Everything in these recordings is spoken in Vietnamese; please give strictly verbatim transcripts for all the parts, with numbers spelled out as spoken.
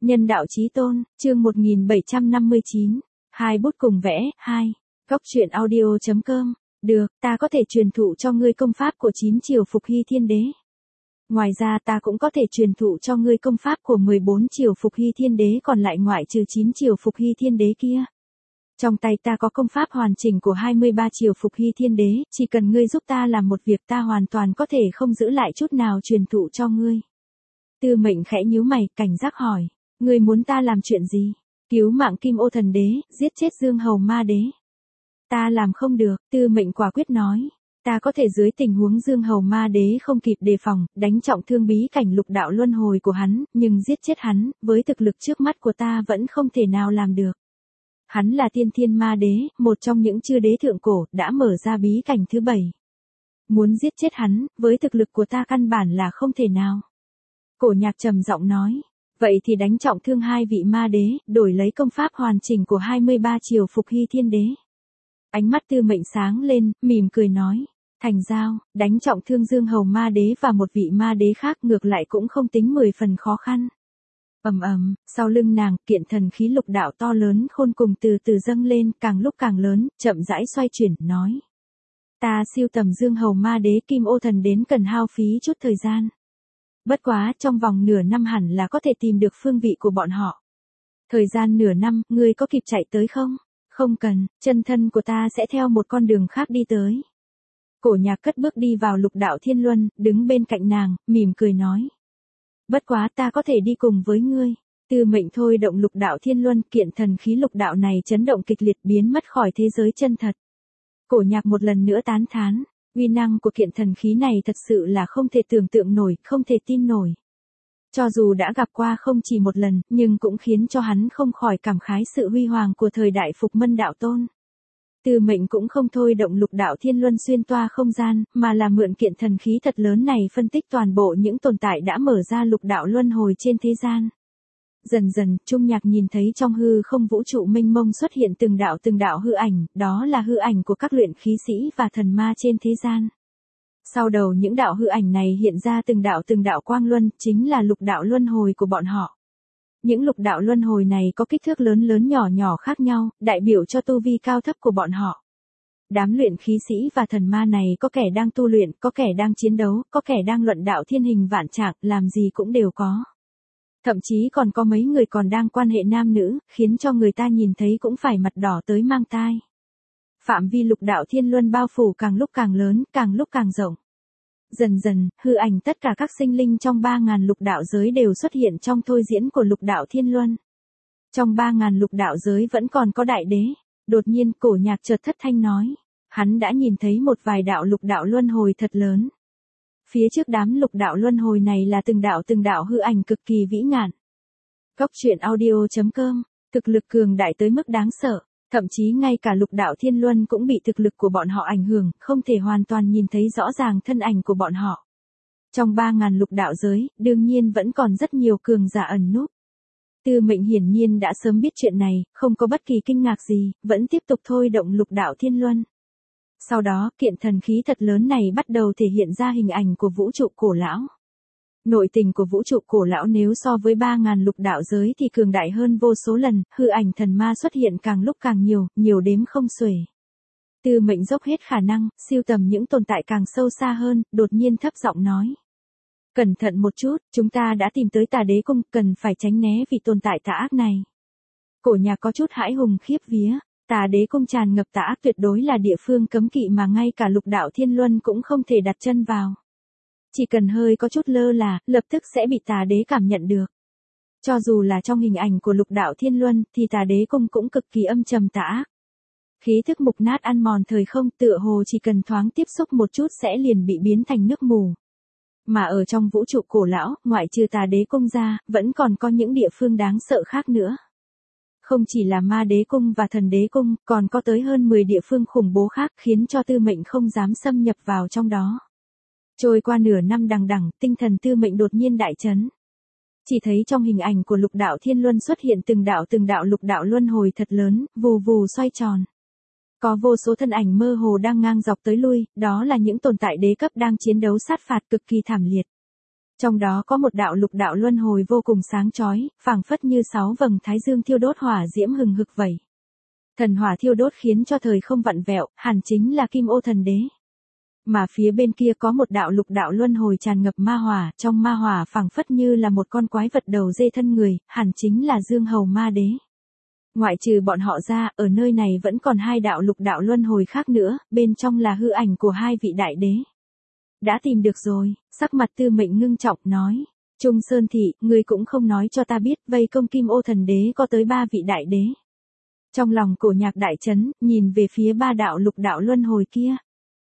Nhân đạo chí tôn, chương một nghìn bảy trăm năm mươi chín. Hai bút cùng vẽ, hai. Góc truyện audio chấm com. Được, ta có thể truyền thụ cho ngươi công pháp của chín triều Phục Hy Thiên Đế. Ngoài ra ta cũng có thể truyền thụ cho ngươi công pháp của mười bốn triều Phục Hy Thiên Đế còn lại ngoại trừ chín triều Phục Hy Thiên Đế kia. Trong tay ta có công pháp hoàn chỉnh của hai mươi ba triều Phục Hy Thiên Đế, chỉ cần ngươi giúp ta làm một việc ta hoàn toàn có thể không giữ lại chút nào truyền thụ cho ngươi. Tư Mệnh khẽ nhíu mày, cảnh giác hỏi. Ngươi muốn ta làm chuyện gì? Cứu mạng Kim Ô Thần Đế, giết chết Dương Hầu Ma Đế. Ta làm không được, Tư Mệnh quả quyết nói. Ta có thể dưới tình huống Dương Hầu Ma Đế không kịp đề phòng, đánh trọng thương bí cảnh lục đạo luân hồi của hắn, nhưng giết chết hắn, với thực lực trước mắt của ta vẫn không thể nào làm được. Hắn là Tiên Thiên Ma Đế, một trong những chư đế thượng cổ, đã mở ra bí cảnh thứ bảy. Muốn giết chết hắn, với thực lực của ta căn bản là không thể nào. Cổ Nhạc trầm giọng nói. Vậy thì đánh trọng thương hai vị ma đế, đổi lấy công pháp hoàn chỉnh của hai mươi ba triều Phục Hy Thiên Đế. Ánh mắt Tư Mệnh sáng lên, mỉm cười nói. Thành giao, đánh trọng thương Dương Hầu Ma Đế và một vị ma đế khác ngược lại cũng không tính mười phần khó khăn. Ầm ầm, sau lưng nàng, kiện thần khí lục đạo to lớn khôn cùng từ từ dâng lên, càng lúc càng lớn, chậm rãi xoay chuyển, nói. Ta siêu tầm Dương Hầu Ma Đế Kim Ô Thần đến cần hao phí chút thời gian. Bất quá, trong vòng nửa năm hẳn là có thể tìm được phương vị của bọn họ. Thời gian nửa năm, ngươi có kịp chạy tới không? Không cần, chân thân của ta sẽ theo một con đường khác đi tới. Cổ Nhạc cất bước đi vào lục đạo thiên luân, đứng bên cạnh nàng, mỉm cười nói. Bất quá ta có thể đi cùng với ngươi. Tư Mệnh thôi động lục đạo thiên luân, kiện thần khí lục đạo này chấn động kịch liệt biến mất khỏi thế giới chân thật. Cổ Nhạc một lần nữa tán thán. Uy năng của kiện thần khí này thật sự là không thể tưởng tượng nổi, không thể tin nổi. Cho dù đã gặp qua không chỉ một lần, nhưng cũng khiến cho hắn không khỏi cảm khái sự huy hoàng của thời đại Phục Mân Đạo Tôn. Tư Mệnh cũng không thôi động lục đạo thiên luân xuyên toa không gian, mà là mượn kiện thần khí thật lớn này phân tích toàn bộ những tồn tại đã mở ra lục đạo luân hồi trên thế gian. Dần dần, Trung Nhạc nhìn thấy trong hư không vũ trụ mênh mông xuất hiện từng đạo từng đạo hư ảnh, đó là hư ảnh của các luyện khí sĩ và thần ma trên thế gian. Sau đầu những đạo hư ảnh này hiện ra từng đạo từng đạo quang luân, chính là lục đạo luân hồi của bọn họ. Những lục đạo luân hồi này có kích thước lớn lớn nhỏ nhỏ khác nhau, đại biểu cho tu vi cao thấp của bọn họ. Đám luyện khí sĩ và thần ma này có kẻ đang tu luyện, có kẻ đang chiến đấu, có kẻ đang luận đạo thiên hình vạn trạng, làm gì cũng đều có. Thậm chí còn có mấy người còn đang quan hệ nam nữ, khiến cho người ta nhìn thấy cũng phải mặt đỏ tới mang tai. Phạm vi lục đạo thiên luân bao phủ càng lúc càng lớn, càng lúc càng rộng. Dần dần, hư ảnh tất cả các sinh linh trong ba ngàn lục đạo giới đều xuất hiện trong thôi diễn của lục đạo thiên luân. Trong ba ngàn lục đạo giới vẫn còn có đại đế. Đột nhiên Cổ Nhạc chợt thất thanh nói. Hắn đã nhìn thấy một vài đạo lục đạo luân hồi thật lớn. Phía trước đám lục đạo luân hồi này là từng đạo từng đạo hư ảnh cực kỳ vĩ ngạn. Góc truyện audio chấm com, thực lực cường đại tới mức đáng sợ, thậm chí ngay cả lục đạo thiên luân cũng bị thực lực của bọn họ ảnh hưởng, không thể hoàn toàn nhìn thấy rõ ràng thân ảnh của bọn họ. Trong ba ngàn lục đạo giới, đương nhiên vẫn còn rất nhiều cường giả ẩn núp. Tư Mệnh hiển nhiên đã sớm biết chuyện này, không có bất kỳ kinh ngạc gì, vẫn tiếp tục thôi động lục đạo thiên luân. Sau đó, kiện thần khí thật lớn này bắt đầu thể hiện ra hình ảnh của vũ trụ cổ lão. Nội tình của vũ trụ cổ lão nếu so với ba ngàn lục đạo giới thì cường đại hơn vô số lần, hư ảnh thần ma xuất hiện càng lúc càng nhiều, nhiều đếm không xuể. Tư Mệnh dốc hết khả năng, siêu tầm những tồn tại càng sâu xa hơn, đột nhiên thấp giọng nói. Cẩn thận một chút, chúng ta đã tìm tới Tà Đế Cung, cần phải tránh né vì tồn tại tà ác này. Cổ Nhạc có chút hãi hùng khiếp vía. Tà Đế Cung tràn ngập tà ác tuyệt đối là địa phương cấm kỵ mà ngay cả lục đạo thiên luân cũng không thể đặt chân vào. Chỉ cần hơi có chút lơ là, lập tức sẽ bị Tà Đế cảm nhận được. Cho dù là trong hình ảnh của lục đạo thiên luân, thì Tà Đế Cung cũng cực kỳ âm trầm tà ác. Khí thức mục nát ăn mòn thời không, tựa hồ chỉ cần thoáng tiếp xúc một chút sẽ liền bị biến thành nước mù. Mà ở trong vũ trụ cổ lão, ngoại trừ Tà Đế Cung ra, vẫn còn có những địa phương đáng sợ khác nữa. Không chỉ là Ma Đế Cung và Thần Đế Cung, còn có tới hơn mười địa phương khủng bố khác khiến cho Tư Mệnh không dám xâm nhập vào trong đó. Trôi qua nửa năm đằng đẵng, tinh thần Tư Mệnh đột nhiên đại chấn. Chỉ thấy trong hình ảnh của lục đạo thiên luân xuất hiện từng đạo từng đạo lục đạo luân hồi thật lớn, vù vù xoay tròn. Có vô số thân ảnh mơ hồ đang ngang dọc tới lui, đó là những tồn tại đế cấp đang chiến đấu sát phạt cực kỳ thảm liệt. Trong đó có một đạo lục đạo luân hồi vô cùng sáng chói, phảng phất như sáu vầng thái dương thiêu đốt hỏa diễm hừng hực vậy. Thần hỏa thiêu đốt khiến cho thời không vặn vẹo, hẳn chính là Kim Ô Thần Đế. Mà phía bên kia có một đạo lục đạo luân hồi tràn ngập ma hỏa, trong ma hỏa phảng phất như là một con quái vật đầu dê thân người, hẳn chính là Dương Hầu Ma Đế. Ngoại trừ bọn họ ra, ở nơi này vẫn còn hai đạo lục đạo luân hồi khác nữa, bên trong là hư ảnh của hai vị đại đế. Đã tìm được rồi, sắc mặt Tư Mệnh ngưng trọng nói. Trung Sơn Thị, ngươi cũng không nói cho ta biết, vây công Kim Ô Thần Đế có tới ba vị đại đế. Trong lòng Cổ Nhạc đại chấn, nhìn về phía ba đạo lục đạo luân hồi kia.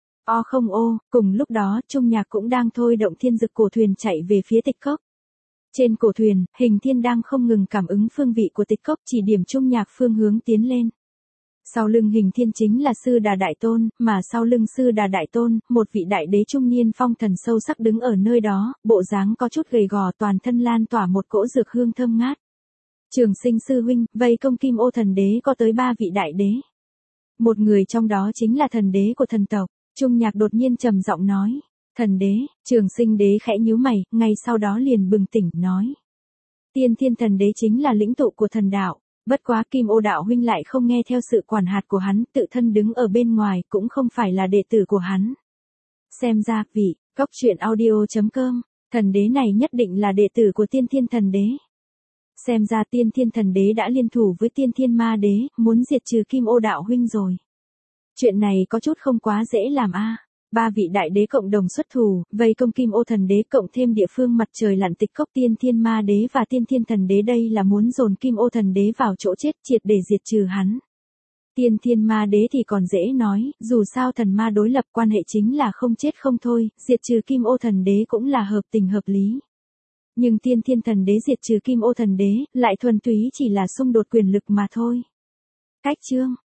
O không ô, cùng lúc đó Trung Nhạc cũng đang thôi động thiên dực cổ thuyền chạy về phía Tịch Cốc. Trên cổ thuyền, Hình Thiên đang không ngừng cảm ứng phương vị của Tịch Cốc, chỉ điểm Trung Nhạc phương hướng tiến lên. Sau lưng Hình Thiên chính là Sư Đà Đại Tôn, mà sau lưng Sư Đà Đại Tôn, một vị đại đế trung niên phong thần sâu sắc đứng ở nơi đó, bộ dáng có chút gầy gò, toàn thân lan tỏa một cỗ dược hương thơm ngát. Trường Sinh sư huynh, vây công Kim Ô Thần Đế có tới ba vị đại đế. Một người trong đó chính là thần đế của thần tộc. Trung Nhạc đột nhiên trầm giọng nói. Thần đế, Trường Sinh đế khẽ nhíu mày, ngay sau đó liền bừng tỉnh nói. Tiên Thiên Thần Đế chính là lĩnh tụ của thần đạo. Bất quá Kim Ô đạo huynh lại không nghe theo sự quản hạt của hắn, tự thân đứng ở bên ngoài, cũng không phải là đệ tử của hắn. Xem ra, vị, cốc truyện audio chấm com, thần đế này nhất định là đệ tử của Tiên Thiên Thần Đế. Xem ra Tiên Thiên Thần Đế đã liên thủ với Tiên Thiên Ma Đế, muốn diệt trừ Kim Ô đạo huynh rồi. Chuyện này có chút không quá dễ làm a. Ba vị đại đế cộng đồng xuất thủ, vây công Kim Ô Thần Đế cộng thêm địa phương mặt trời lặn Tịch Cốc, Tiên Thiên Ma Đế và Tiên Thiên Thần Đế, đây là muốn dồn Kim Ô Thần Đế vào chỗ chết, triệt để diệt trừ hắn. Tiên Thiên Ma Đế thì còn dễ nói, dù sao thần ma đối lập, quan hệ chính là không chết không thôi, diệt trừ Kim Ô Thần Đế cũng là hợp tình hợp lý. Nhưng Tiên Thiên Thần Đế diệt trừ Kim Ô Thần Đế, lại thuần túy chỉ là xung đột quyền lực mà thôi. Cách chương